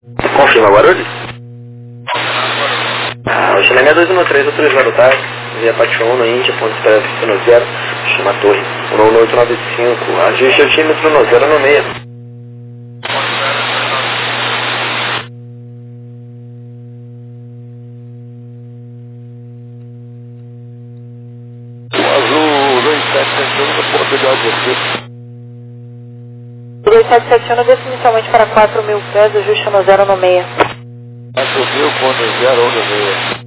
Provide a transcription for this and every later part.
Confirma Guarulhos? O Chilene é 213, autorizado, tá? Via Pátio 1 na Índia, ponto espera pista no 0, chama a torre, 11895, ajuste o tímetro no 0 no meio. O azul 2771 da possibilidade de você. 2771 desce inicialmente para 4.000 pés, ajuste no 0 no meia. 4.000 com 0 no meia.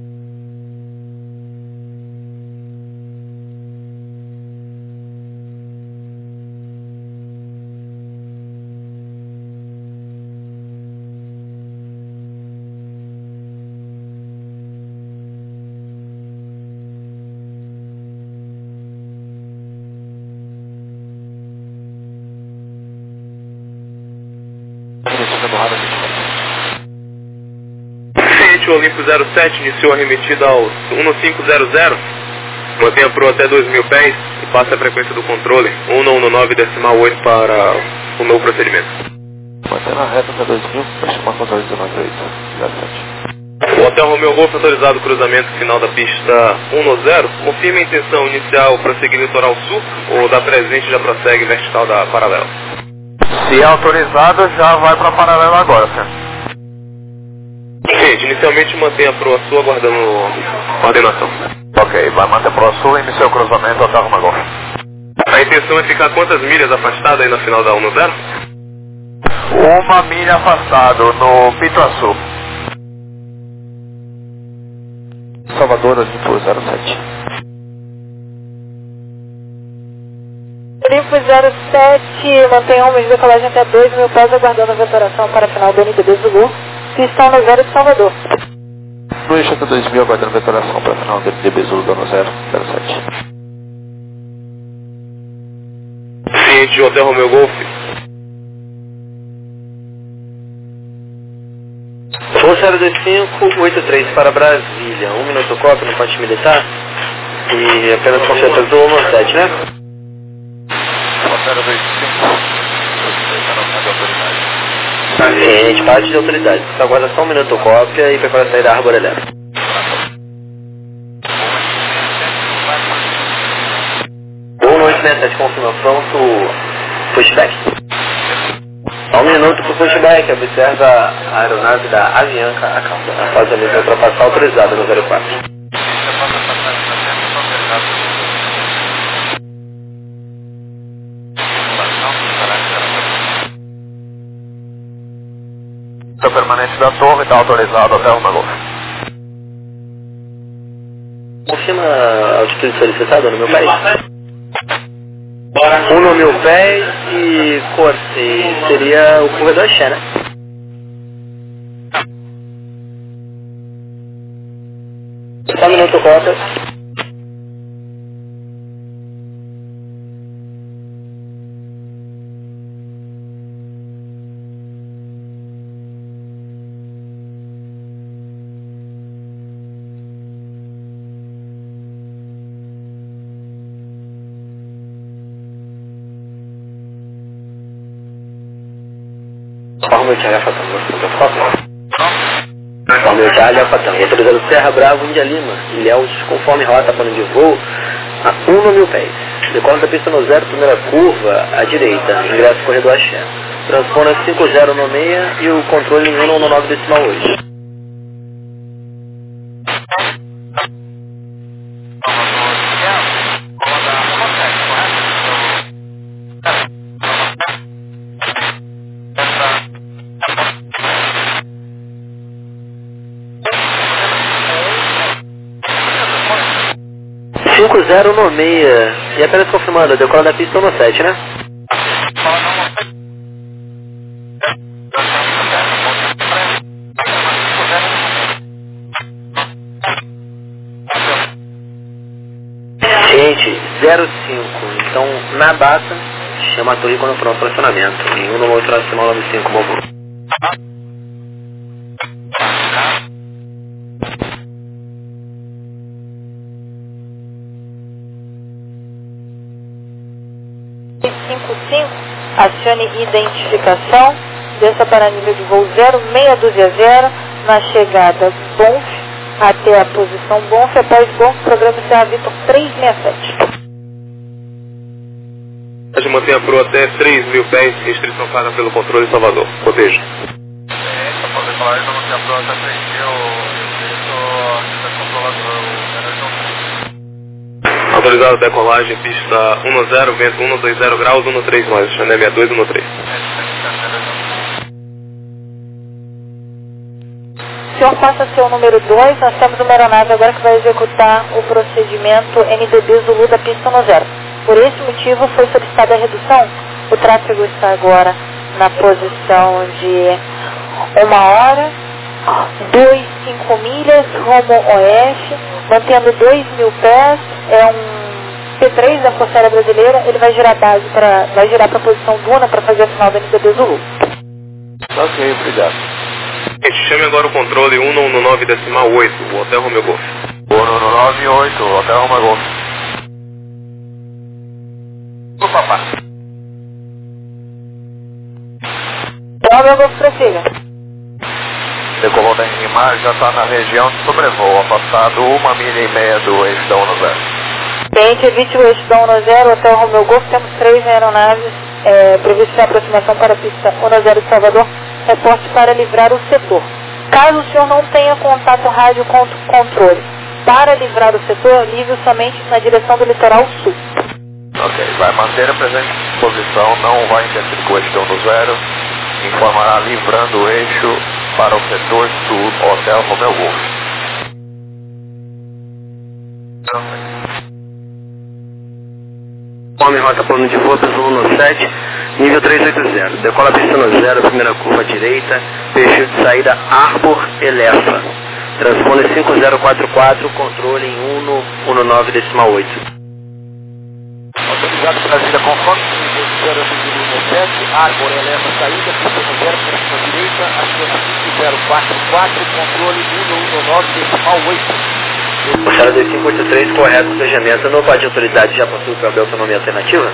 O Olimpo 07 iniciou a remetida ao 1500, mantenha a proa até 2.000 pés e passe a frequência do controle 119,8 para o novo procedimento. Mantendo a reta até 2.000 para chamar controle 198, 07. O Hotel Romeo Golf autorizado o cruzamento final da pista 110, confirma a intenção inicial para seguir litoral sul ou da presente já prossegue vertical da paralela. Se é autorizado, já vai para a paralela agora, certo? Gente, inicialmente mantenha a proa sul aguardando coordenação. Ok, vai manter a proa sul e iniciar o cruzamento até Romeo Golf. A intenção é ficar quantas milhas afastada aí na final da 110? 1 milha afastado no Pituaçu. Salvador, Olimpo 07. Olimpo 07, mantenha homens de decolagem até 2.000 pés, aguardando a vetoração para a final do NTB Zulu. Pistão no 0 de Salvador. Luiz até 2.000, aguardando vetoração para a final do NTB Zulu, dano 007. Ciente de Hotel Romeo Golf. Voo 02583 para Brasília, 1 minuto cópia no ponte militar e apenas com certeza do 117, né? 025. Ciente, parte de autoridade. Aguarda só 1 minuto cópia e prepara a sair da Árvore Elétrica. 1867, confirma pronto, pushback. 1 minuto para o pushback, observa a aeronave da Avianca a causa. Após a mesma ultrapassar autorizada no 04. O permanente da torre está autorizado até Romeo Golf. Confirma a altitude solicitada no meu país. 1 no 1000 pés e corte seria o corredor Xé, né? Só 1 minuto cota. Romeo Charlie Alfa Tango, Romeo Charlie Alfa Tango, autorizado Serra Bravo, Índia Lima, Ilhéus, conforme rota plano de voo, a 1 no 1000 pés. Decola da pista no 0, primeira curva, à direita, ingresso corredor Axé. Transpona 50 no meia e o controle em 119,8. Zero no meia. E apenas confirmando, decola da pista no 7, né? Gente, 05. Então, na data, chama a torre quando pronto para acionamento. Em 1 no 8 nacional 95, bom voo. Acione identificação desça para nível de voo 0620 na chegada Bonf até a posição Bonf, após Bonf, programa Serra Vitor 367. Mantenha a proa até 3.000 pés, restrição paga pelo controle Salvador. Proteja. Para poder falar isso, eu mantenho a proa até 3.000, Autorizado a decolagem, pista 10, vento 120 graus, 13 mais, Chané 62, 13. O senhor passa a ser o número 2, nós temos uma aeronave agora que vai executar o procedimento NDB Zulu da pista 10. Por esse motivo foi solicitada a redução. O tráfego está agora na posição de 1 hora, 2,5 milhas, rumo oeste, mantendo 2.000 pés, é um P3 da Força Aérea Brasileira, ele vai girar base vai girar para a posição Duna para fazer a final da NDB Zulu. Ok, obrigado. Gente, chame agora o controle 119,8, o Hotel Romeo Golf. 119,8, Hotel Romeo Golf. Ô papai. Romeo Golf, prossiga. Decolou da Inimar, já está na região de sobrevoo, afastado 1,5 milha do eixo da 10. Cliente, evite o eixo da 10, Hotel Romeo Golf, temos 3 aeronaves previstas em aproximação para a pista 10 de Salvador, reporte para livrar o setor. Caso o senhor não tenha contato rádio controle, para livrar o setor, livre somente na direção do litoral sul. Ok, vai manter a presente posição, não vai interferir com o eixo da 10, informará livrando o eixo para o setor sul, Hotel Romeo Golf. Conforme rota plano de voo, Zulu 7, nível 380. Decola a pista 0, primeira curva à direita, fecho de saída Arbor Elefa. Transpone 5044, controle em 119,8. Autorizado Brasília, conforme 017, Arbor Elefa, saída, pista 0, curva à direita, acima 5044, controle 119,8. Puxada 2583, correto, despejamento. No par de autoridade já possui para a autonomia alternativa?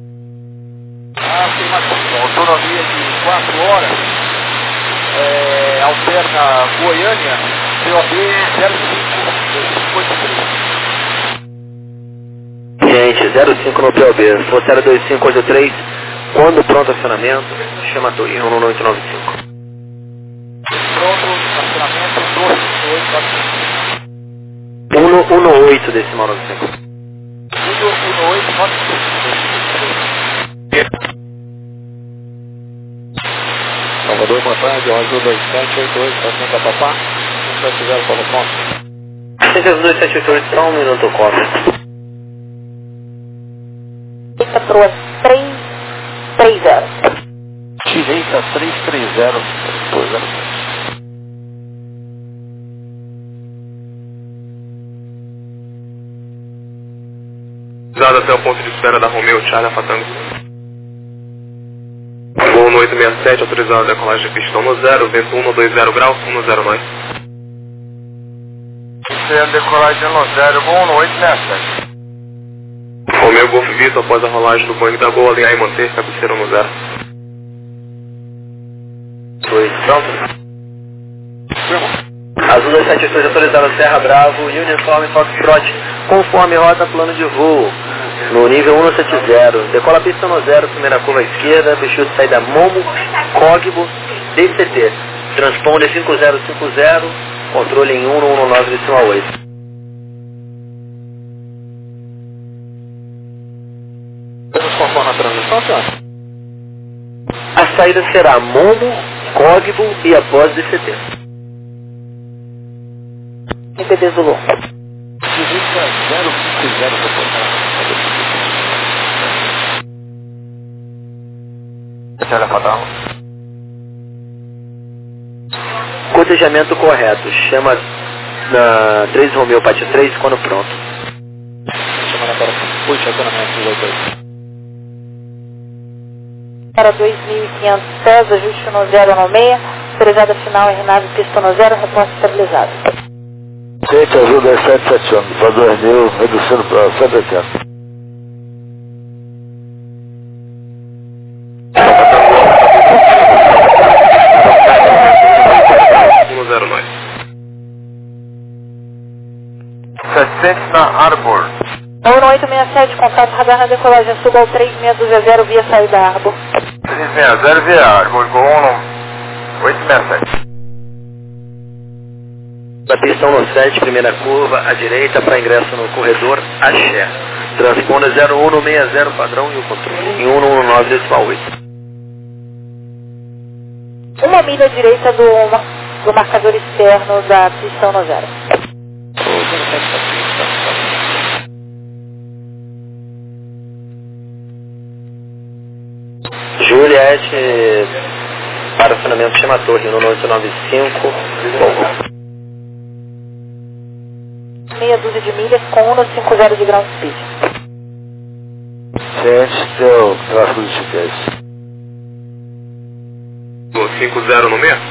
Tem uma autonomia de 4 horas, alterna Goiânia, COB 05, Gente, 05 no POB, Força 2583, quando pronto acionamento, chama a torre 19895. Pronto, acionamento 21895. 118 decimal 95. 11895. Salvador, boa tarde, Azul 2788, estação Catapá, 170 para o ponto. 2788, só um minuto, cofre. Direita proa 330. Direita 330, 207. Até o ponto de espera da Romeo Charlie Fatango. Voo no 867, autorizado a decolagem de pistão no 0, vento 120 graus, 10 mais. Decolagem no 0, voo no 867. Romeo Golf Vitor, após a rolagem do Boeing da Gol, alinhar e manter, cabeceira no 0. Foi pronto? Azul 272, autorizado Serra Bravo, Uniforme Foxtrot, conforme rota plano de voo. No nível 170, decola a pista no 0, primeira curva à esquerda, fechou de saída Momo, Cogbo, DCT. Transponde 5050, controle em 119,8. Vamos conforme a transmissão, senhor? A saída será Momo, Cogbo e após DCT. NDB Zulu. Direita 050, Olha, fatal. Cotejamento correto. Chama na 3 Romeo Pátio 3 quando pronto. Chama para puxa acionamento dos autores. Para 2.500 pés, ajuste no 096, autorizada final RNAV pista no 0, reposto estabilizado. Gente, ajuda 771, para 2.000, reduzindo para 180. Vicente na Arbor. 1867, contato radar na decolagem, suba ao 3620 via saída da Arbor. 3620 via Arbor, com 1867. Da pista 17, primeira curva, à direita para ingresso no corredor Axé. Transponda 0160 padrão e o controle em 119,8. Uma milha à direita do marcador externo da pista 10. Juliette, para o acionamento chama torre, no 895, Volvo. Meia dúzia de milhas com 150 de ground speed. Gente, deu tráfego de GPS. 50 no meio?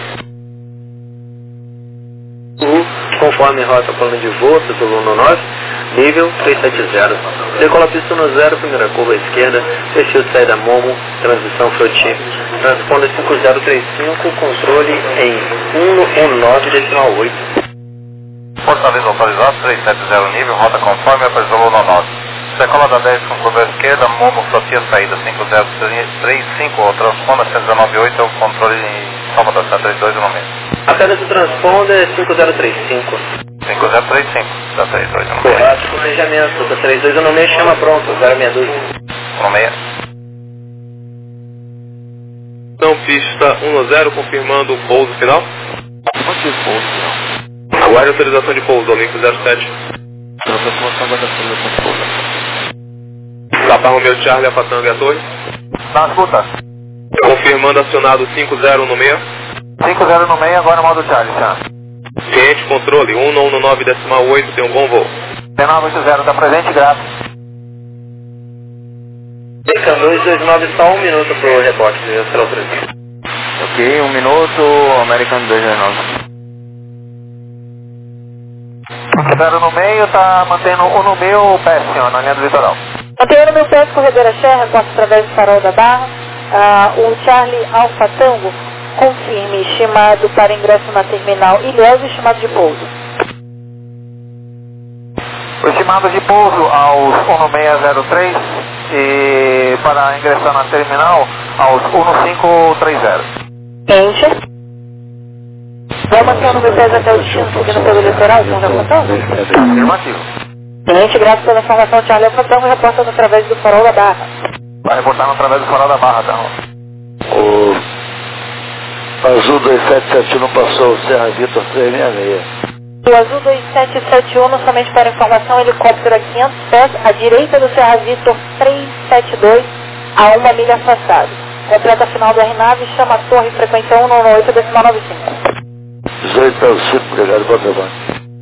Conforme rota plano de voo, título 19, nível 370. Decola pista 10, primeira curva à esquerda, perfil de saída Momo, transmissão Froti. Transponder 5035, controle em 119,8. Fortaleza autorizado, 370 nível, rota conforme apresentou no 9. Decola da 10 com curva à esquerda, Momo, Froti, saída 5035, transponda 119,8, é o controle em Salvador, 32 no meio. A pedra do transponder é 5035. 5035, da 32 no meio. Correto, planejamento da 32 no meio, chama pronto, 062. No meio. Então, pista 10, confirmando o pouso final. Motivo pouso final. Aguarde autorização de pouso, Olimpo 07. Aproximação guarda-chuva da pouso. Papa Romeo Charlie, Alphatanga e a torre. Na escuta. Confirmando acionado 50 no meio. 50 no meio, agora modo Charlie, já. Cliente controle 119,8, tem um bom voo. 1980, tá presente, graças. American 229, só 1 minuto pro rebote, será autorizado. Ok, 1 minuto, American 229. 50 no meio, tá mantendo 1 no meio, péssimo, na linha do litoral. Mantendo meu pé, corredor Axé, reporte através do farol da Barra. O Charlie Alpha Tango, confirme, estimado para ingresso na terminal Ilhéus e estimado de pouso. O estimado de pouso aos 1603 e para ingressar na terminal aos 1530. Enter. Vai mantendo meu pé até o destino, seguindo pelo litoral, São Alpha Tango? Afirmativo. Cliente, graças pela informação, Charlie Alpha Tango, reportando através do farol da Barra. Vai reportar através do farol da Barra, tá? O Azul 2771 passou o Serra Vitor 366. O Azul 2771, somente para informação, helicóptero a 500 pés, à direita do Serra Vitor 372, a 1 milha afastado. Completa final do RNAV, chama a torre, frequência 118,95. 18 para o 5, obrigado, bom trabalho.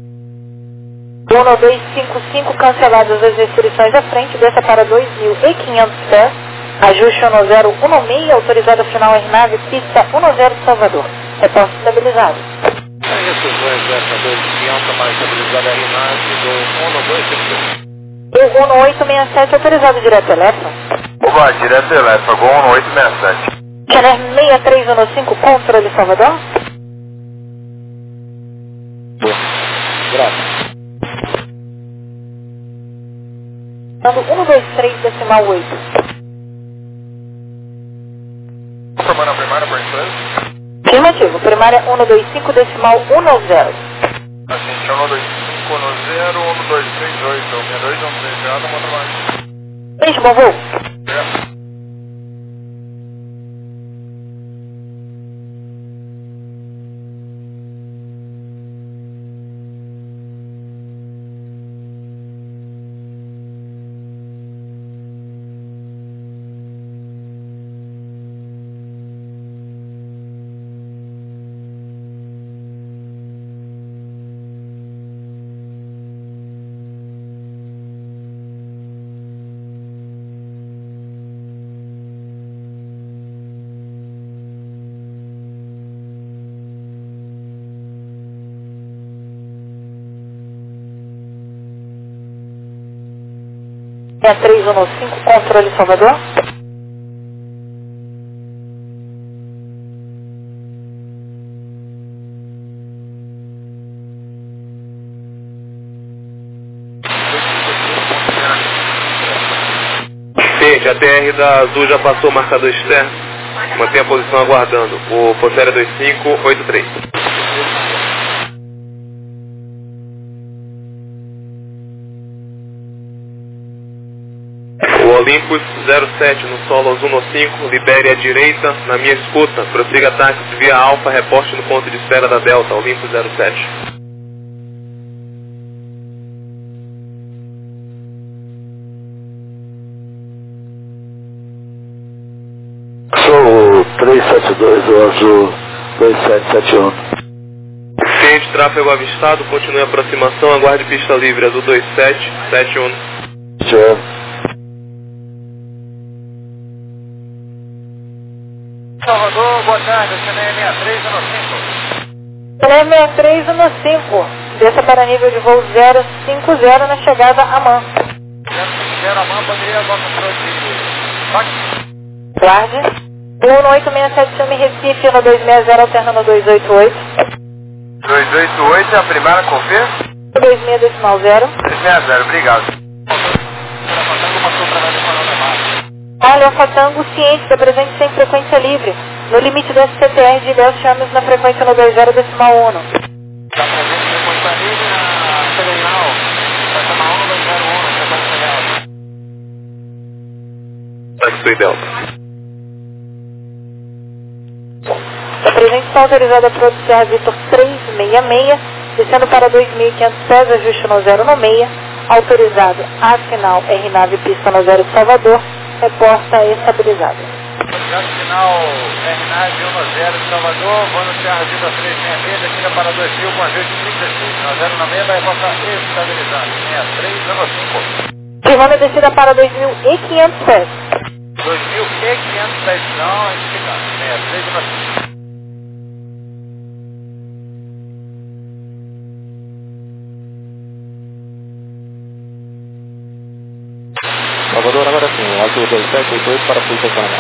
1255, canceladas as restrições à frente, desça para 2.500 pés, ajuste 1016, autorizada final RNAV, pista 10 Salvador. Reporte estabilizado. Restrições dessa 2500 para estabilizada RNAV do 11252. O 1867, autorizado direto elétrico. Vai, direto elétrico, 1867. Channel 6315, controle Salvador. Graças. Dando 123,8. Formando a primária, por gentileza. Afirmativo, primária 125,10. Assim, 12510, 1238, 6213, bom trabalho. Beijo, bom voo. É 3115, controle Salvador. Ciente, a TR da Azul já passou o marcador externo. Mantenha a posição aguardando. O Poséria 2583. O Olympus 07 no solo azul no 5, libere à direita, na minha escuta, prossiga táxi via Alfa, reporte no ponto de espera da Delta, Olympus 07. Sou o 372, o azul 2771. Ciente, tráfego avistado, continue a aproximação, aguarde pista livre, azul 2771. Tchau. Salvador, boa tarde, CNE 6315. CNE 6315, desça para nível de voo 050 na chegada a MAN. 050 a MAN, poderia agora controle de... Guarde. 18671 Recife, no 260, alternando 288. 288 é a primeira, confirma? 26.0. 360, obrigado. Alfa Tango ciente da presente sem frequência livre, no limite do SCTR de Ilhéus Chames na frequência no 20.1. Está presente frequência livre na Federal, frequência 1, 201, frequência real. Táxi Delta. A presente está autorizada para o Serra Vitor 366, descendo para 2.500 pés, ajuste no 0 no meia, autorizado a final R-Nave pista no 0 de Salvador, reporta estabilizado. Obrigado, final R-Nave 10 de Salvador, voo no Serra Vitor 366, descida para 2000 com ajuste 36, no 0 na meia vai reportar estabilizado, 6305. Firmando a descida para 2.500 pés. 2.500 pés, não, identificado, 6305. Salvador, agora sim, o azul 2788 para Polícia Paraná.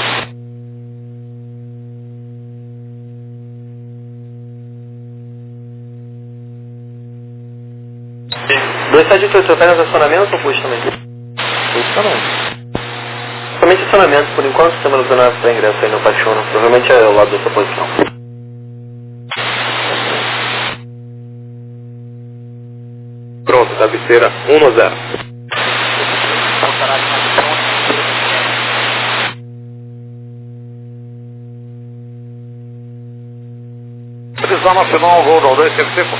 Sim. 278, apenas acionamento ou puxa também? Puxa também. Somente acionamento, por enquanto, estamos usando para ingresso aí no Paixona. Provavelmente é ao lado dessa posição. Pronto, cabeceira 1 no 0. Prisão Nacional, voo do 255.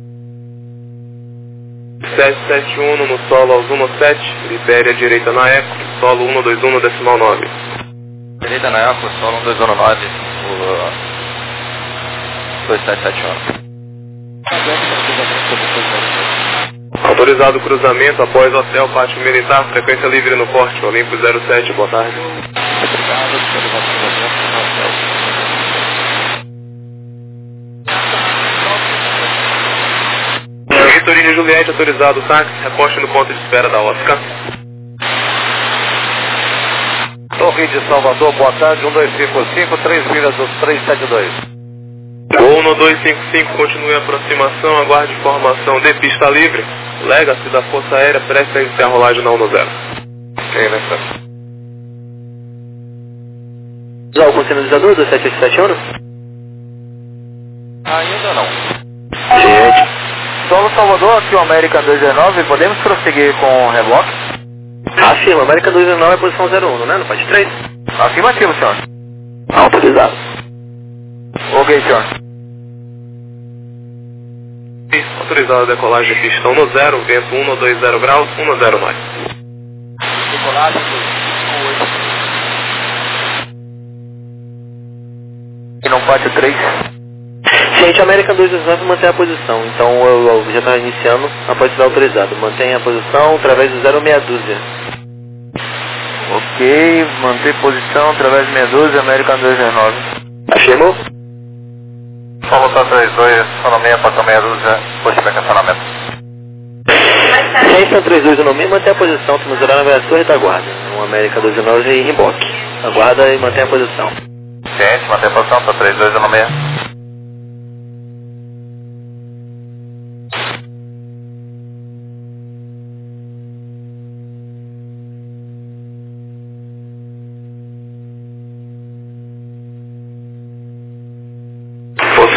771 no solo azul no 7, libere à direita na Eco, solo 121 no decimal 9. Direita na Eco, solo 1209, o 2771. Autorizado o cruzamento após hotel pátio militar, frequência livre no porte, Olimpo 07, boa tarde. Obrigado, autorizado o cruzamento no hotel. Vitorino Juliette, autorizado o táxi, reposte no ponto de espera da Oscar. Torre de Salvador, boa tarde, 1255, 3 milhas do 372. Voo no 255, continue a aproximação, aguarde informação de pista livre. Lega-se da Força Aérea, preste a iniciar a rolagem na 10. Ok, né, senhor? Já algum sinalizador do 771? Ainda não. Gente. Solo Salvador, aqui o América 219, podemos prosseguir com o reboque? Afirma, América 219 é posição 01, né? No parte 3? Afirmativo, senhor. Autorizado. Ok, senhor. Autorizado a decolagem de pistão no 0, vento 120 graus, 109. Decolagem do 8. E não pátio 3. Gente, América 219 mantém a posição, então eu já está iniciando, após ser autorizado. Mantenha a posição através do 06 dúzia. Ok, manter posição através de meia dúzia, América 219. Afirmou? Solo tá 32, sonomia, passou meia dúzia, puxa para acionamento. Gente, 32 no meio, mantém a posição, estamos na navegação e retaguarda. No América 219 e reboque. Aguarda e mantém a posição. Ciente, manter a posição, tá 32 no meio.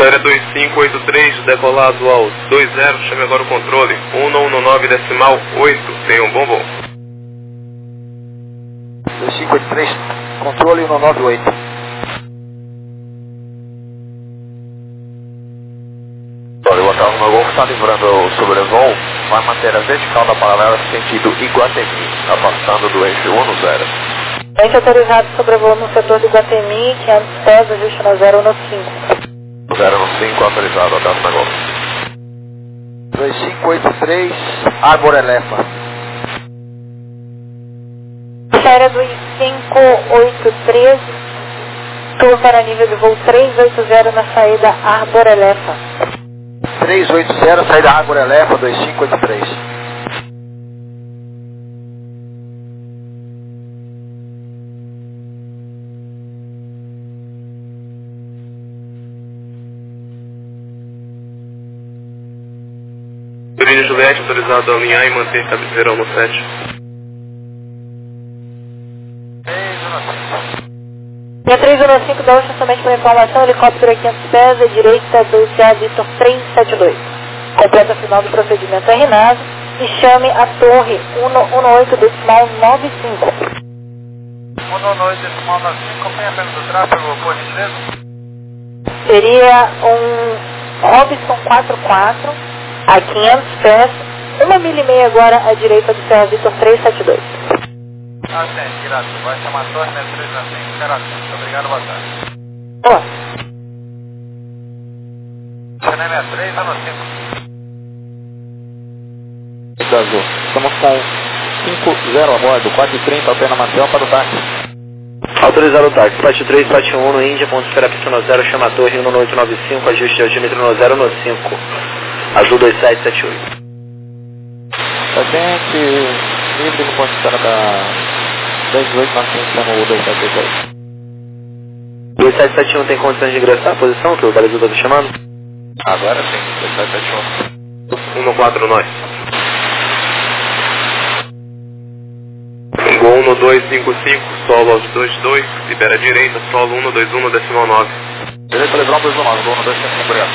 Série 2583, decolado ao 20, chame agora o controle. 119,8, tenha um bom voo. 2583, controle 198. Olha, o Hotel Lima Golf está livrando o sobrevoo, vai manter a vertical da paralela sentido Iguatemi, afastando do eixo 10. Ente autorizado sobrevoo no setor de Iguatemi, 500 pés, ajuste no 015. 015 autorizado, Hotel Lima Golf. 2583, Arbor Elephant. Série 2583, tour para nível de voo 380 na saída Arbor Elephant. 380, saída Arbor Elephant, 2583. Turínia Juliette, autorizado a alinhar e manter cabeceirão no 7. Linha 315 da Ocean, somente para informação, helicóptero a 500 pés, à direita do CA Victor 372. Completa final do procedimento RNAV e chame a torre 118,95. 118,95, acompanha apenas o tráfego, por gentileza. Seria um Robinson 44 a 500 pés, 1 milha e meia agora à direita do CA Victor 372. Atende, graças. Vai chamar a torre, né? 305, graças. Muito obrigado, boa tarde. Boa. Cinema 3, tá no 5. Azul. Estamos com 50 a bordo, 4h30, altena Marcel para o táxi. Autorizado o táxi, Flight 3, Flight 1 no Índia, ponto de espera pista no 0, chama a torre 11895, ajuste de altímetro no 015, Azul 2778. Paciente livre no ponto de espera da 1018, nós chama o 2778. 2771 tem condições de ingressar a posição que o balizador está chamando? Agora sim, 2771. 114 nós. Gol 1255, solo aos 22, libera a direita, solo 121,9. Direita, Lebrão 219, gol 1255, obrigado.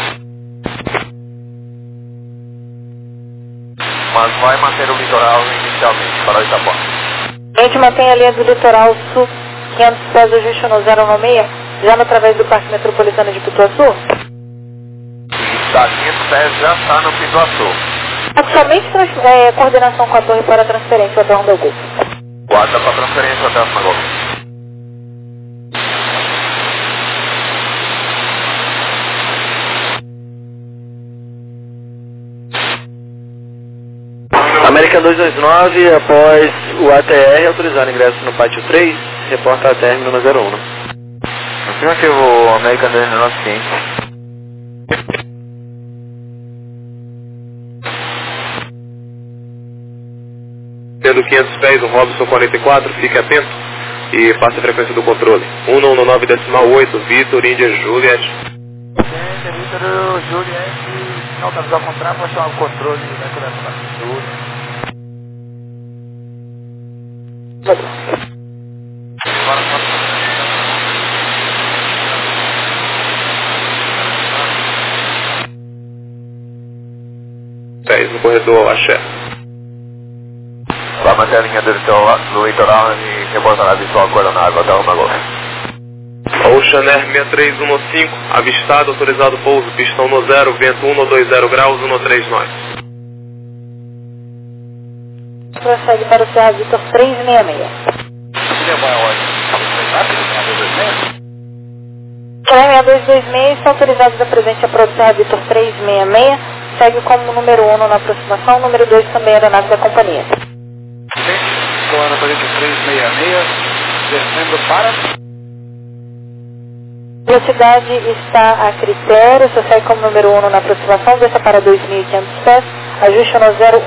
Mas vai manter o litoral inicialmente para o Itapuã. A gente mantém a linha do litoral sul, 500 pés, ajuste no 016, já no através do Parque Metropolitano de Pituaçu. Está 500 pés, já está no Pituaçu. Somente coordenação com a torre para transferência até onde eu vou. Guarda para transferência até o Golf. American 229, após o ATR autorizar ingresso no pátio 3, reporta a término no 01. Afirmativo, o American 229 ciente. Tendo 500 pés, o Robinson 44, fique atento e faça a frequência do controle. 119,8, Vitor, Índia, Juliette. Vitor, Juliette, não estamos ao contrário, vai chamar o controle da conexão da cintura. Pés no corredor, axé. Vai manter a linha do litoral e reportará visual coordenado até o Golf. Ocean Air 63115, avistado, autorizado pouso, pistão no 0, vento 120 graus, 13 nós. Prossegue para o CA Victor 366. CA 6226, são autorizados a presente a produção Victor 366, segue como número 1 na aproximação, número 2 também aeronave da companhia. Comando para 366, descendo para... Velocidade está a critério, você segue como número 1 na aproximação, desça para 2.500 pés, ajuste no 015.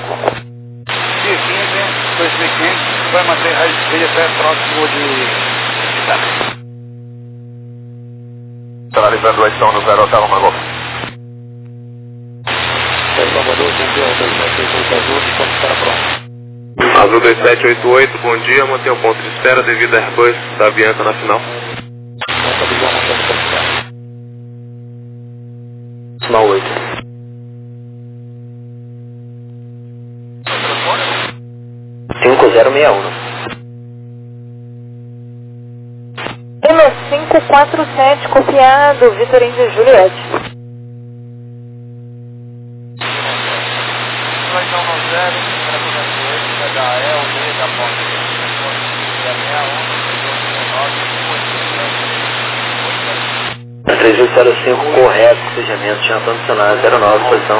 2.500, vai manter a rede até próximo de... Estará livrando a estação no 0 até o Golf. Azul 2788, bom dia, mantenha o ponto de espera devido a Airbus da Avianca na final. Decimal 8. 5061. 1547, copiado, Vitor Índia Juliette. 3805, correto, fechamento, tinha condicionado, 09, posição.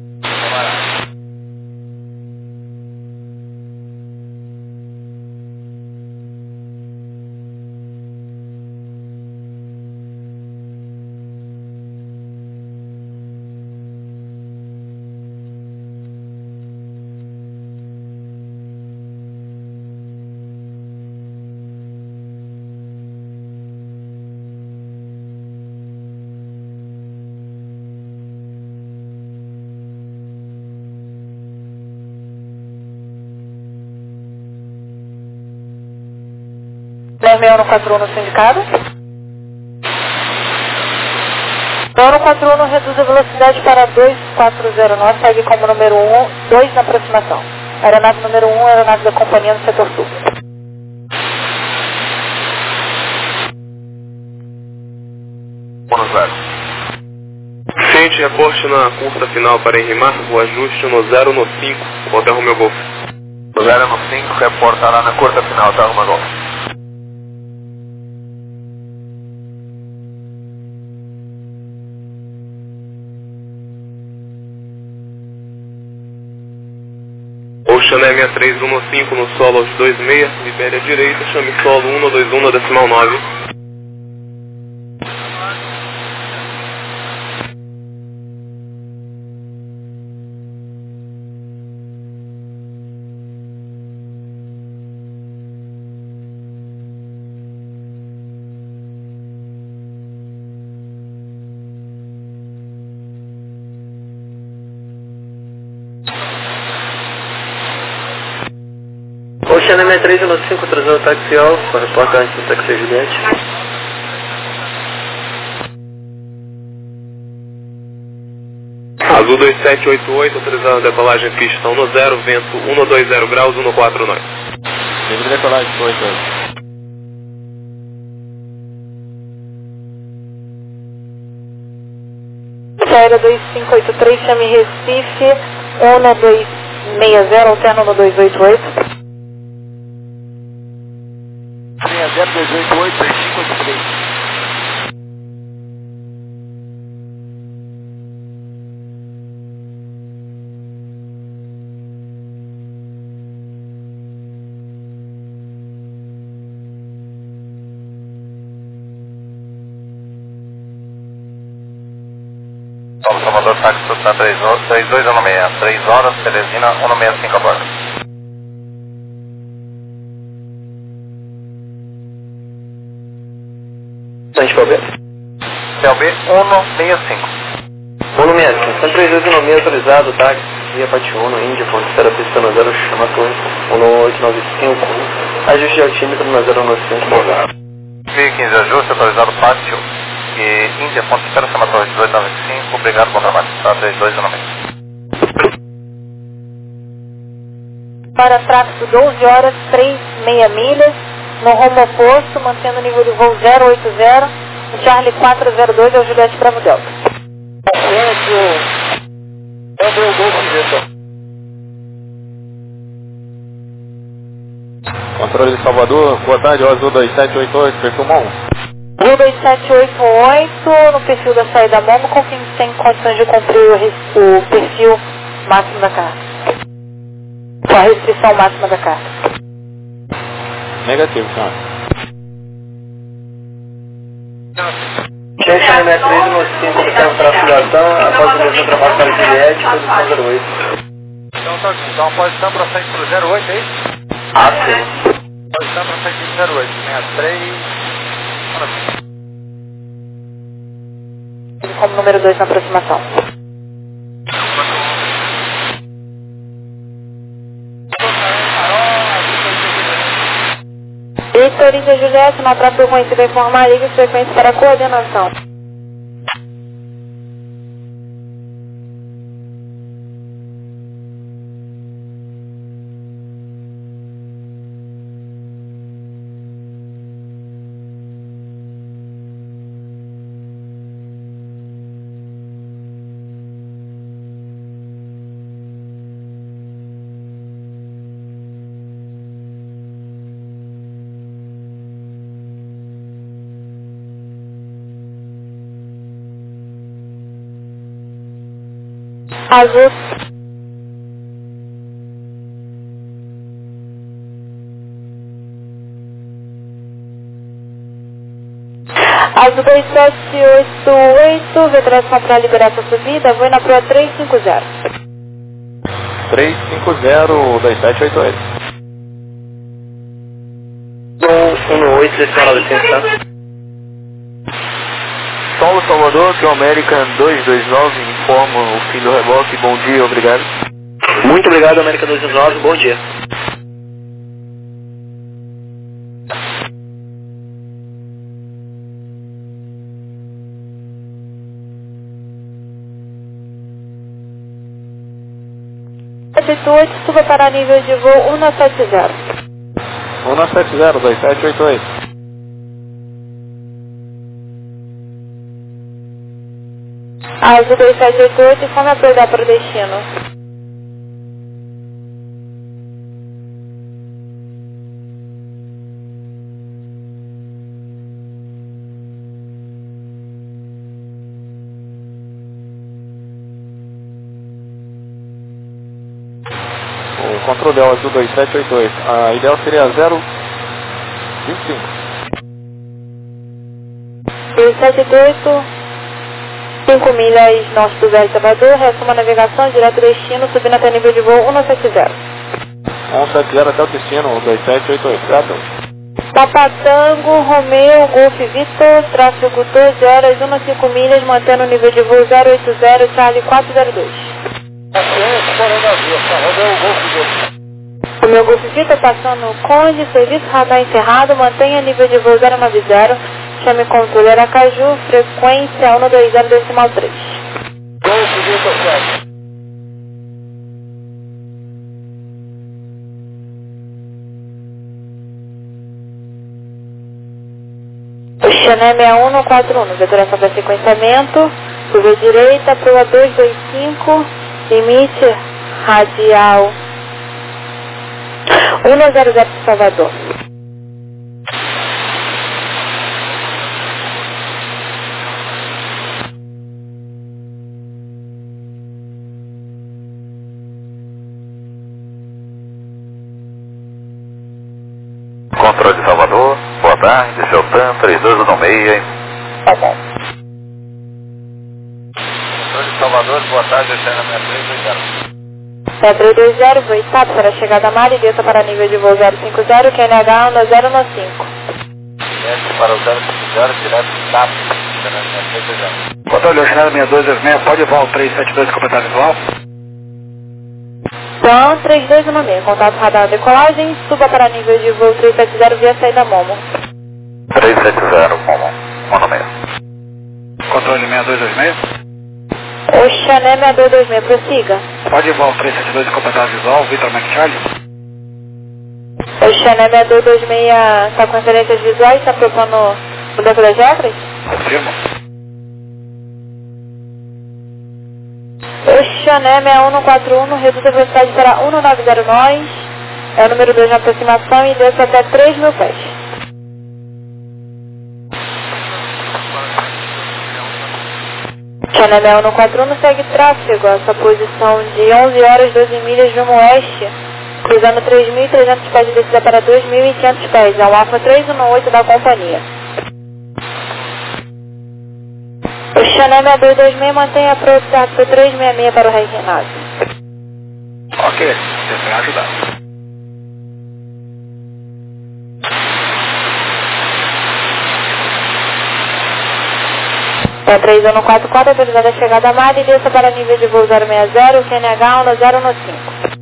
Leme 141 no sindicato. 141 reduz a velocidade para 2409, segue como número 2 na aproximação. Aeronave número 1, aeronave da companhia no setor sul. Ciente, reporte na curta final para enrimar, o ajuste no 0 no 5, Hotel Romeo Golf. 0 no 5, reportará na curta final, Hotel Romeo Golf. Ocean 63115 no solo aos 26, libere a direita, chame solo 121 decimal 9. Ocean 6315, trazendo o táxi Alfa, reporta antes do táxi Juliette. Azul 2788, autorizando a decolagem pista 10, vento 120 graus, 149. Livre decolagem 88. Série 2583, chame Recife, 1260, alterno no 288. 288, 3583. Salvador táxi Sultan 3216, 3 horas, Teresina 165 a bordo. PLB? PLB 165. 165, 13216 autorizado, táxi, via parte 1, Índia, ponto espera pista no 0, chama torre, 1895, ajuste de altímetro no 095, borgado. Via 15 ajuste, autorizado pátio e Índia, ponto espera, chama torre 1895, obrigado, bom trabalho, tá, 3216. Para tráfego 12 horas, 36 milhas, no rumo oposto, mantendo o nível de voo 080, o Charlie 402 é o Juliette Bravo Delta. Controle de Salvador, boa tarde, Azul 2788, perfil MOM. Azul 2788, no perfil da saída MOMO, confirme se tem condições de cumprir o perfil máximo da carta. Com a restrição máxima da carta. Negativo, senhor. Chega no 6315, obtendo trafilação, após o mesmo ultrapassar Juliette, posição 08. Então posição para frente para o 08, é isso? Ah, sim. Posição para frente para o 08, 63... Como número 2 na aproximação. Vitor Índia Juliette, na própria conhecida informar liga de frequência para coordenação. Azul. Azul 2788, vetorização para liberar sua subida, vou na proa 350. 350-2788. 118, decimal 900. Paulo Salvador, que é o American 229, informa o fim do reboque. Bom dia, obrigado. Muito obrigado, América 219, bom dia. Suba para nível de voo 170. 170, 2788. Azul 2788, como aprovar para o destino? O controle é o Azul 2788. A ideal seria 025. 278, 5 milhas norte do Velho Salvador, reassuma a navegação direto destino, subindo até nível de voo 170. 170 até o destino, 2788, certo? Papa Tango, Romeo, Golf Victor, tráfego 12 horas, 15 milhas, mantendo o nível de voo 080, Charlie 402. O meu Golf Victor passando o Conde, serviço radar encerrado, mantenha nível de voo 090, chame controle Aracaju, frequência 120 decimal 3. Golf Victor 7. O Xané 6141, vetoração para sequenciamento, curva direita, proa 225, limite radial 100 de Salvador. Controle de Salvador, boa tarde, Celtan 3216. Tá bom. Controle de Salvador, boa tarde, Xana 6320. 320, voo TAP para a chegada a mar e desça para nível de voo 050, QNH anda 015. Desce para o 050, direto de TAP, Xana 6320. Controle Xana 6226, pode voar o 372 completar visual? Então, 3216, contato radar decolagem, suba para nível de voo 370 via saída Momo. 370, Mono meio. Controle 6226. O Xané 6226, prossiga. Pode voar o 372 completar visual, Victor McCharlie? O Xané 6226 está com referências visuais, está propondo mudança das regras? Confirmo. O Xané 6141 reduz a velocidade para 190 nós, é o número 2 na aproximação e desce até 3.000 pés. Xané 6141 segue tráfego, essa posição de 11 horas 12 milhas rumo oeste, cruzando 3.300 pés de descida para 2.500 pés, é um Alfa 318 da companhia. O Xané 6226 mantém a proximidade 366 para o Rei Renato. Ok, você vai ajudar. É 3144, autorizada a chegada a mar e desça para nível de voo 060, QNH onda 015.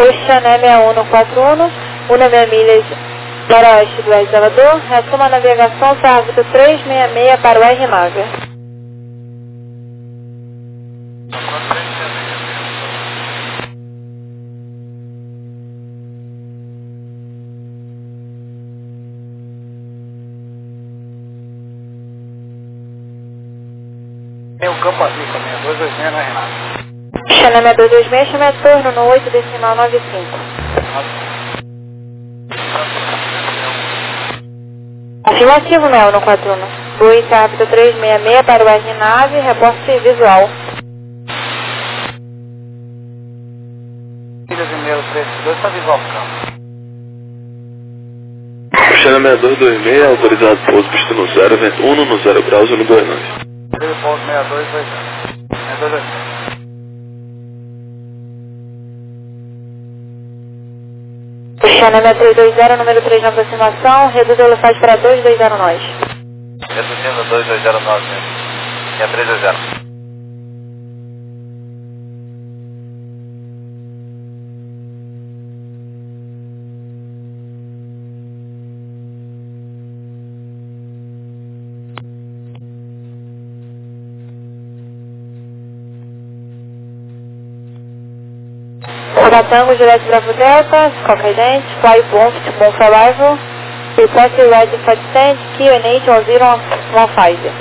Xané 6141, 1,6 milhas para oeste do R Salvador, reassuma a navegação Serra Vitor 366 para o R9. Tem um campo azul também, 226, né, Renato? Xané 6226, chame a torno no 8 decimal 95. Afirmativo, Mel, no 41. Luiz Árbitro 366 para o R9, reporte visual. Filhas e meio 332 está visual pro campo. Xané 6226, autorizado pouso pista no 0, vento 1 no 0 graus, no 29. Ele pouso 6220. 6220. Xané 6320, número 3 na aproximação, reduz a velocidade para 220 nós. Reduzindo 2209 mesmo. E a 320. Tango, Juliette Bravo Delta, Coca Ident, Fly Bon for Arrival, report ready for descent, QNH 1015.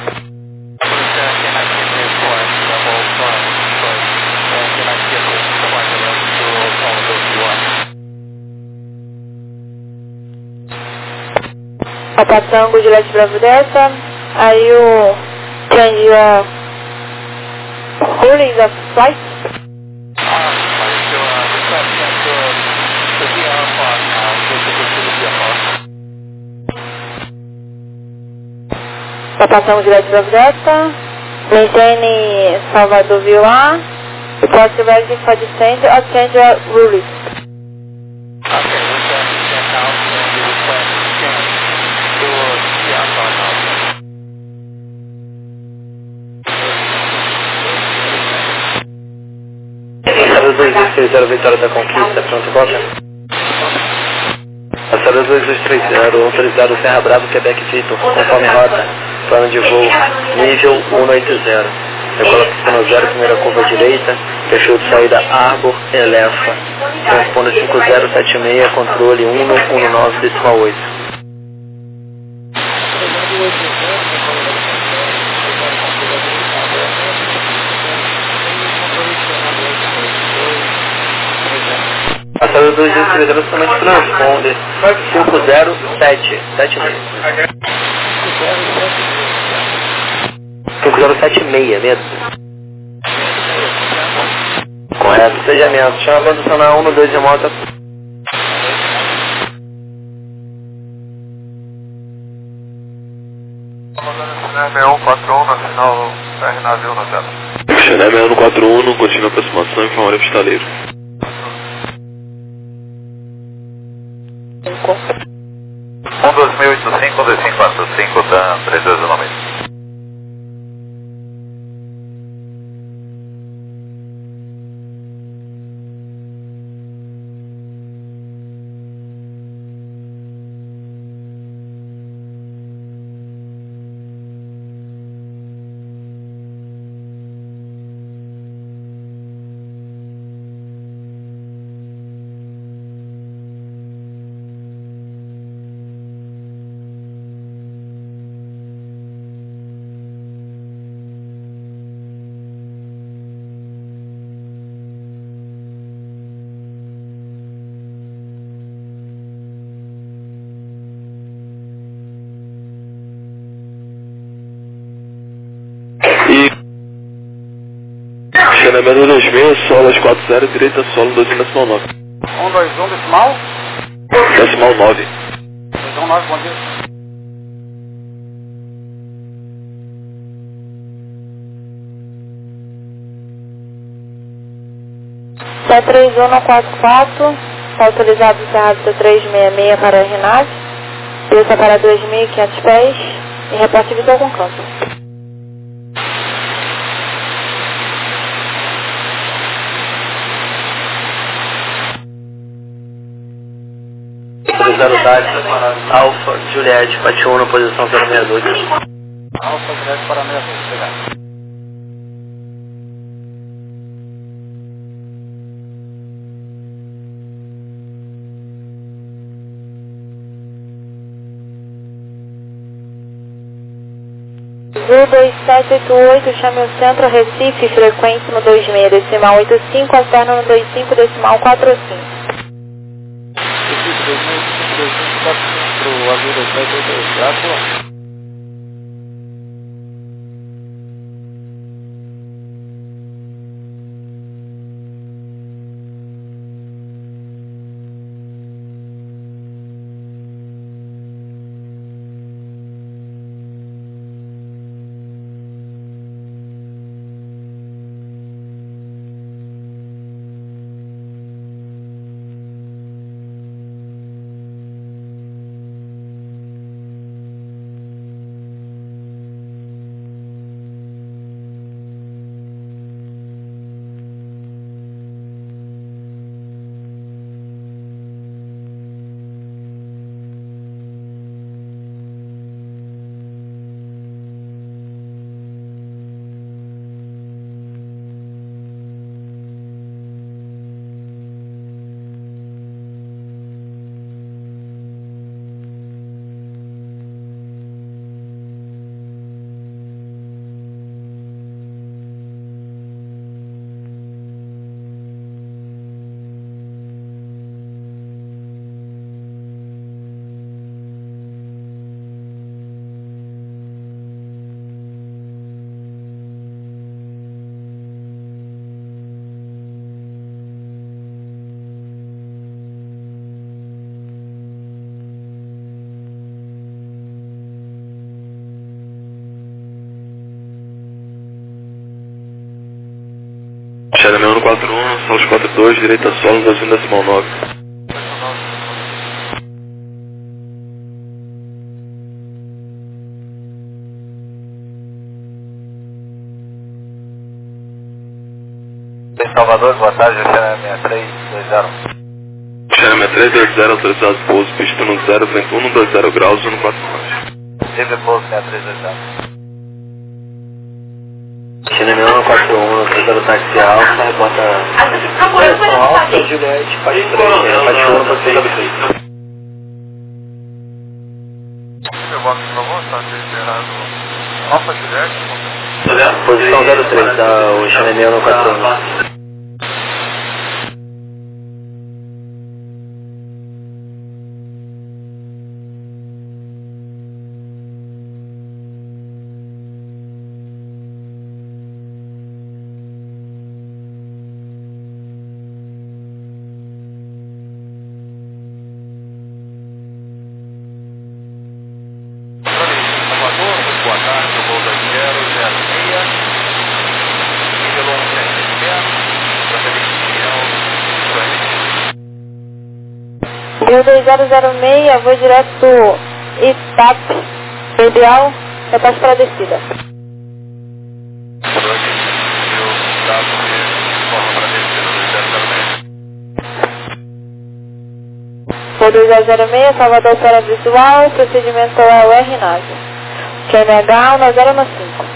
Papa Tango, Juliette Bravo Delta, are you change your ruling of flight? Passamos direto da Delta, maintain Salvador Vila, report ready for descent or change your ruling. Okay, we can check out and we request change to Seattle Sala 2230, Vitória da Conquista, pronto, volta. A Sala 2230, autorizado Serra Bravo, Quebec Vitor, conforme rota, plano de voo, nível 180. Decola pista no 0, primeira curva direita, perfil de saída Arbor, Elefa. Transponder 5076, controle 119 decimal 8. A Sala 2230 somente transponder 5076. 5076 mesmo. Correto, sejamento. Chama a condução na 1 no 2 de moto. Xané 6141 no sinal R navio na tela. Xané 6141, continua a aproximação em forma de pistaleiro. 12685, 2545 da 3296. Xané 26, solo às 40, direita solo 12,9. 121 decimal? Decimal 9. 219, bom dia. C3144, está autorizado o Serra 366 para o R9, pista para 2.500 pés e reporte visual com campo. 0 táxi, Alfa, Juliette, Pati 1, posição 062. Alfa, Juliette para 62, obrigado. Zul 2788, chame o centro Recife, frequência no 26, decimal 85, alterno no 25, decimal 45. Recife 25, 45 pro Azul 2788, graças. Xera 6141, Solos 42, direita solo, 21 decimal 9. Em Salvador, boa tarde, Xera 6320. Xera 6320, autorizado pouso, pista no 0, vento 120 graus, 149. Livre pouso 6320. China 6141, autorizado táxi Alfa, rebota direção Alfa, Juliette, Pati 3, Pati 1, posição 03. Eu boto por favor, está liberado. Alfa, Juliette. Posição 03, tá, o China 6141. Boa tarde, eu vou da 006, nível 170, Rio 2006, vou direto do Itap, Ideal, repasse para a descida. Vou 2006, Salvador para visual, procedimento é o RNAV. QNH 1095.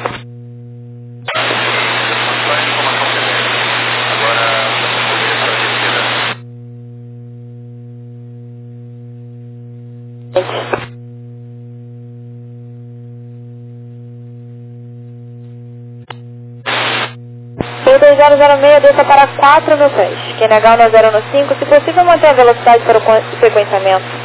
Rio 2006, desça para 4 mil pés. QNH 1095, se possível manter a velocidade para o sequenciamento.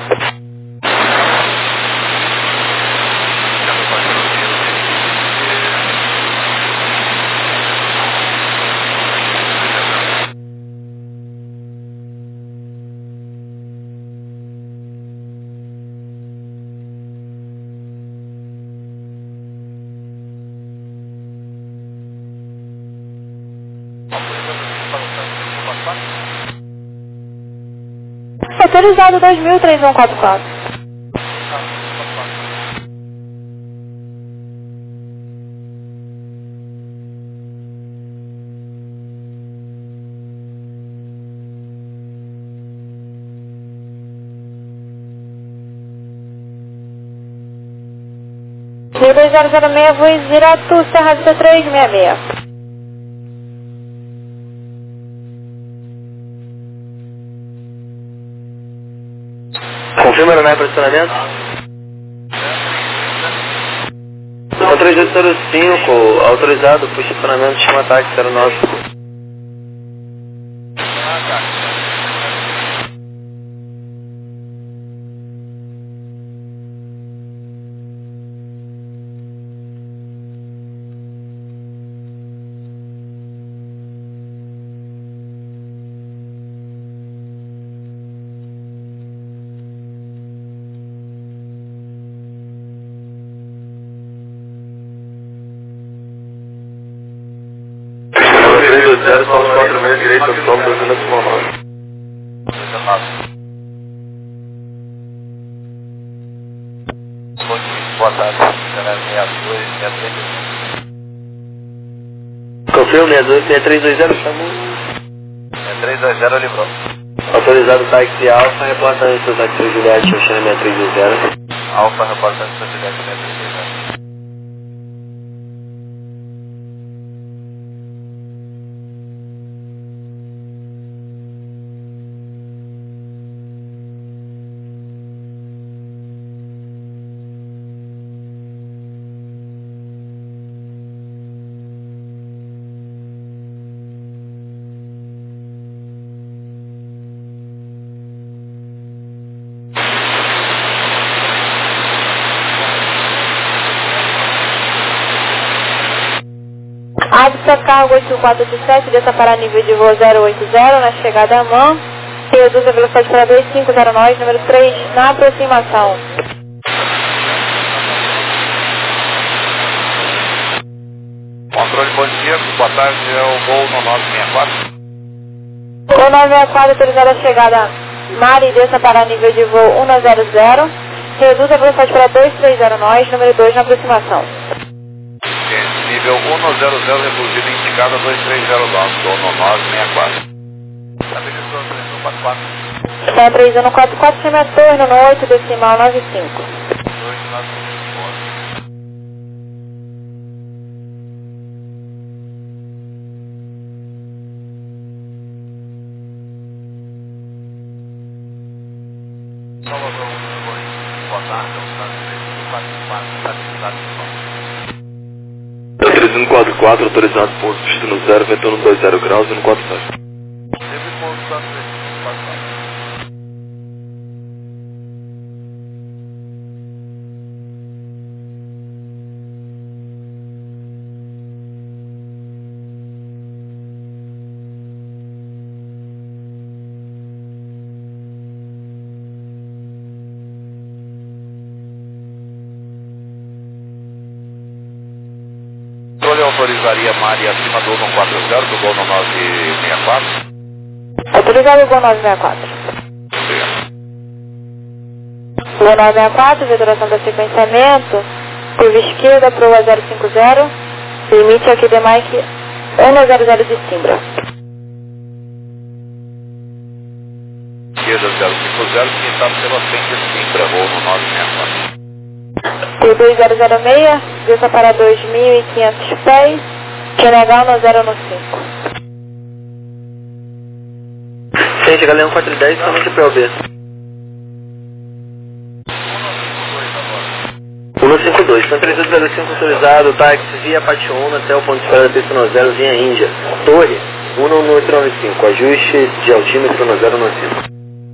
Autorizado 203144. Rio 2006, voz direto, Serra Vista 366. Confirma aeronave para estacionamento. O 3805, autorizado para estacionamento, chama táxi 09. Somos 4 meses direito, somos 219. Boa tarde, canal 62, 63. Confirma 6320, chamou. 6320 livrou. Autorizado táxi Alfa, reportando seu táxi Juliette, Oceana 6320. Alfa, reportando seu Juliette 6320. Avista cargo 8487, desça para nível de voo 080, na chegada a mão. Reduz a velocidade para 2509, número 3, na aproximação. Controle, bom dia, boa tarde, é o voo no 964. O 964 autorizado a chegada Mari, desça para nível de voo 100. Reduz a velocidade para 2309, número 2, na aproximação. Nível 100, reduzido indicada 2309, voo no 964. Habilitou 3144. Está 3144, chama torno no 8, decimal 95. 295. Salvador, boa tarde, é o Santos 3144, autorizado pouso pista no 0, vento no 20 graus e no 47. Teve pouso Santos 3144. Controle autorizaria Mari acima do 140 do gol no 964. Autorizado o gol 964. Obrigado. Gol 964, veteração do sequenciamento, curva esquerda, prova 050, limite aqui de Mike 100 de Simbra. Esquerda 050, quintal pela frente de Simbra, voo no 964. T2006, desça para 2.500 pés, Senegal no 015. Gente, Galeão 410, somente POB. 152, São 305 autorizado, táxi via Pationa até o ponto de espera da pista no 0, via Índia. Torre, 11895, ajuste de altímetro no 095.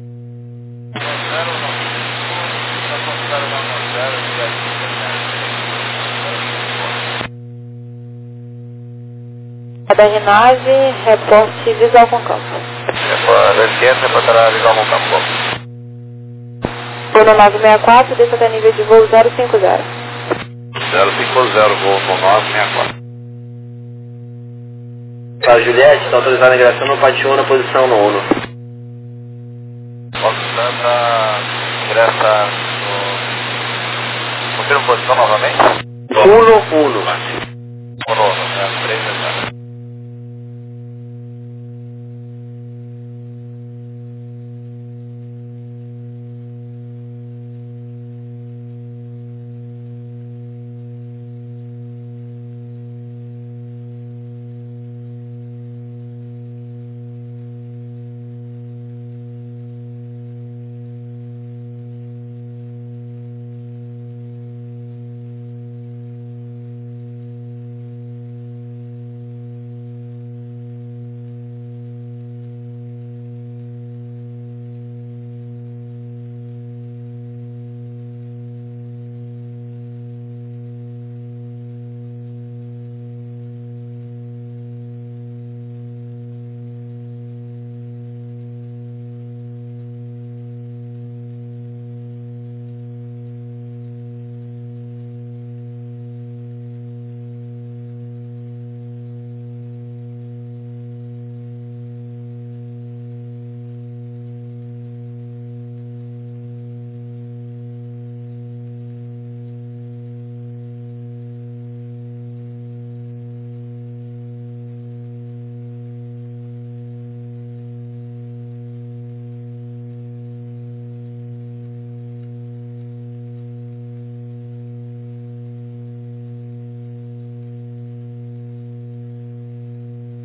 A BR9, reporte visual com campo. Desciente, reportará visual com campo. Voo no 964, desça até nível de voo 050. 050, voo no 964. Tá, Juliette, está autorizada a migração no Pationa, posição no 1. Fox Santa ingressa no... Confirma posição novamente? 1. 3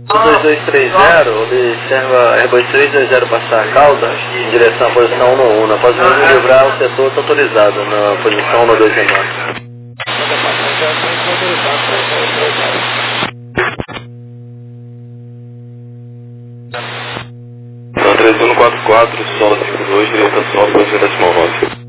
2230, observa Airbus 320 passar a cauda em direção à posição 1-1. Após o mesmo livrar, o setor está autorizado na posição 1-2-9. Então 3144, solo 52, orientação a 2,9.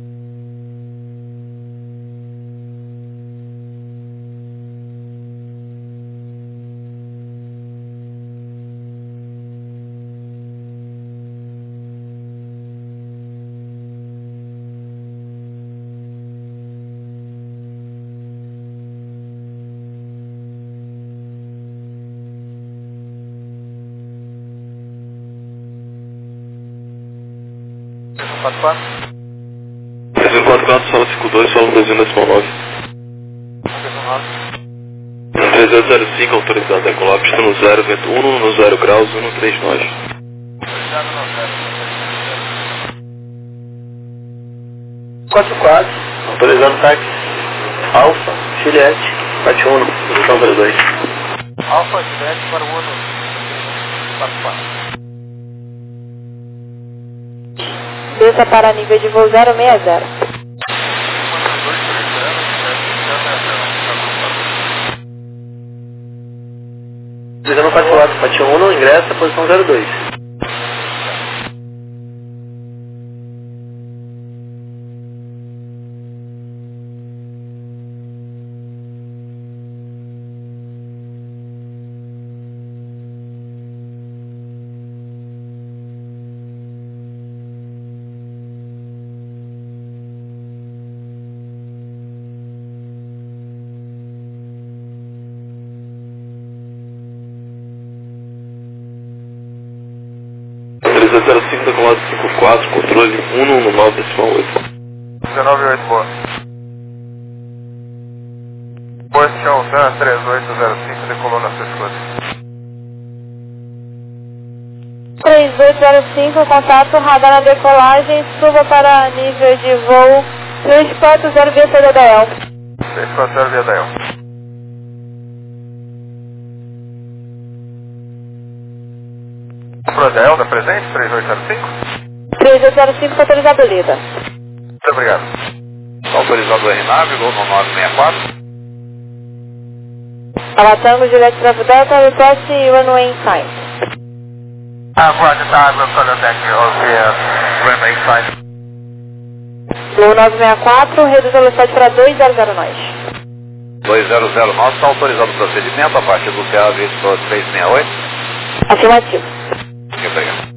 Quatro 3144, solo 52, solo 2,9. 3005, autorizado a decolar, pista no 0, vento 1 no 0 graus, 130 nós. Autorizando táxi Alfa, Juliette, 41, posição 02. Alfa, Juliette para o Uno. 44. Desça para nível de voo 060. Utilizando 44, 41, ingressa, posição 02. Zero 05, decolado 54, controle 119,8. 198, boa. Posição 3805, decolou na sua escuta. 3805, contato, radar na decolagem, suba para nível de voo 340 via CDDL. 340 via DL. Pro Delta presente, 3805? 3805, autorizado Lida. Muito obrigado. Autorizado o RNAV, gol no 964. Alatango, Juliette Bravo Delta, request runway sign. Roger, time, we'll follow back here, runway sign. Voo 964, reduz a velocidade para 200 nós. 200 nós, está autorizado o procedimento a partir do CA 368. Afirmativo. Muito obrigado.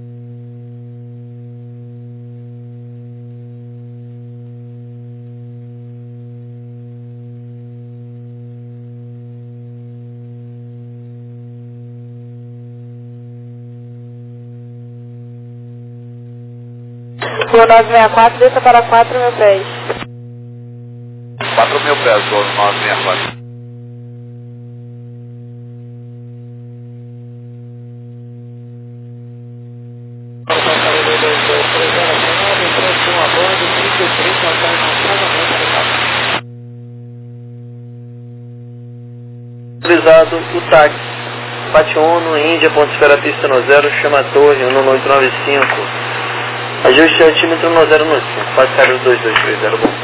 Voo 964, desça para 4.000 pés. 4.000 pés, voo 964. Autorizado o táxi Patiuno, Índia, ponto-esfera pista no 0, chama a torre, 1895. Ajuste altímetro no 0 no 5, pode sair os 2230, bom.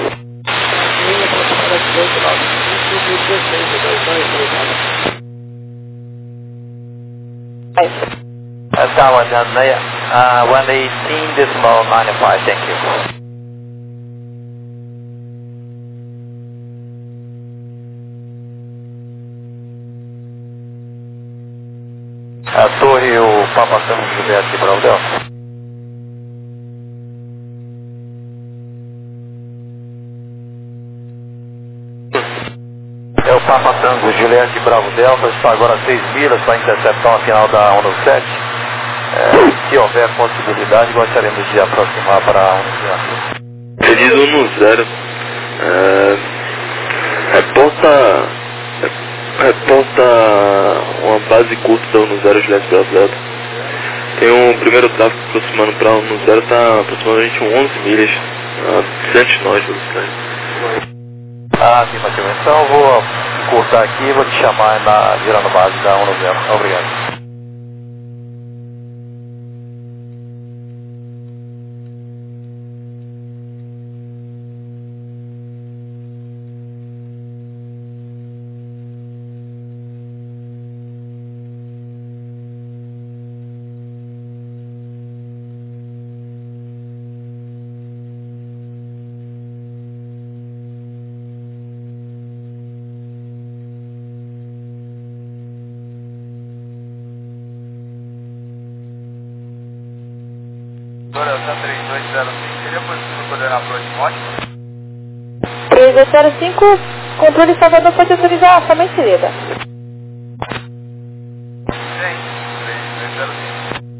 Tower 118.95, thank you. A torre, o Papa Tango Juliette Bravo Delta. É o Papa Tango Juliette Bravo Delta, está agora a 6 milhas para interceptar a final da 107. Se houver possibilidade, gostaríamos de aproximar para a 107. Pedido 10. Reporta uma base curta da 10 Juliette Bravo Delta. Tem um primeiro tráfego aproximando para 10, está aproximadamente 11 milhas, a 200 nós de velocidade. Afirmativo. Então eu vou encurtar aqui e vou te chamar girando base da 190. Obrigado. Delta 3205, seria possível coordenar para o Timóteo? 3205, controle Salvador pode autorizar somente lida. Sim, 3205.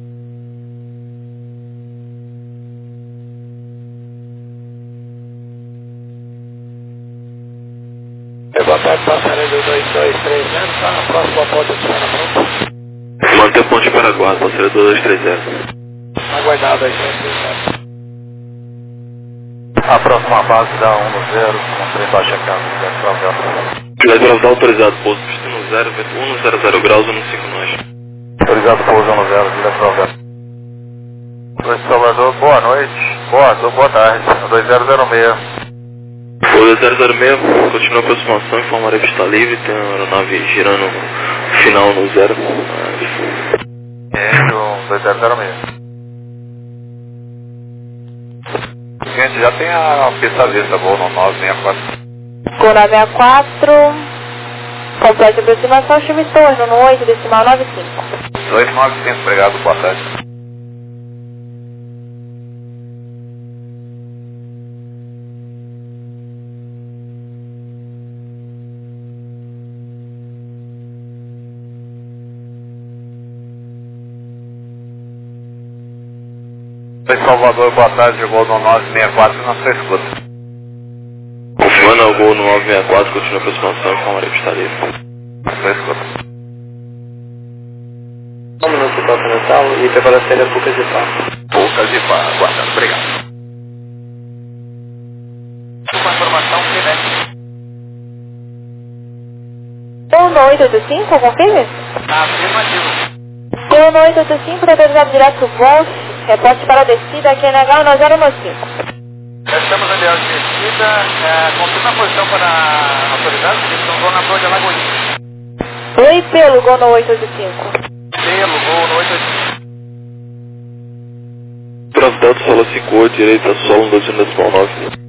Boa tarde, passarinho do 2230, tá na próxima ponte de espera pronto. Manter o ponte para guarda, passarinho do 2230. Aguardado aí, 2230. A próxima base da 1 no 0, com trem baixa casa, Juliette Bravo autorizado, pouso destino 0, vento 100 graus, 15 nós. Autorizado pouso 1 no 0, Juliette Bravo. 2 Salvador, boa noite, boa tarde, 2006. O 2006, continua a aproximação, informarei que está livre, tem a aeronave girando final no 0. O 2006. Gente, já tem a pista vista, voo no 964. Com 964, completa a aproximação, chame torno no 8,95. 295, obrigado, boa tarde. Salvador, boa tarde, voo no 964 na sua escuta. Confirmando o voo no 964, continua a aproximação, informarei que está livre. Na sua escuta. 1 minuto para o Natal e preparação a Poucas de Pá. Poucas de Pá, aguardando, obrigado. Uma informação, Quebec. 1885, confirme? Afirmativo. 1885, autorizado direto voo. Reporte para a descida, QNH 1015. Estamos em viagem de descida, confirma a posição para a autoridade, eles estão vão na Flor de Alagoinha. Oi, pelo Gol no 885. Pelo voo no 885. Bravo Delta, solo 58, direita, solo 2,9.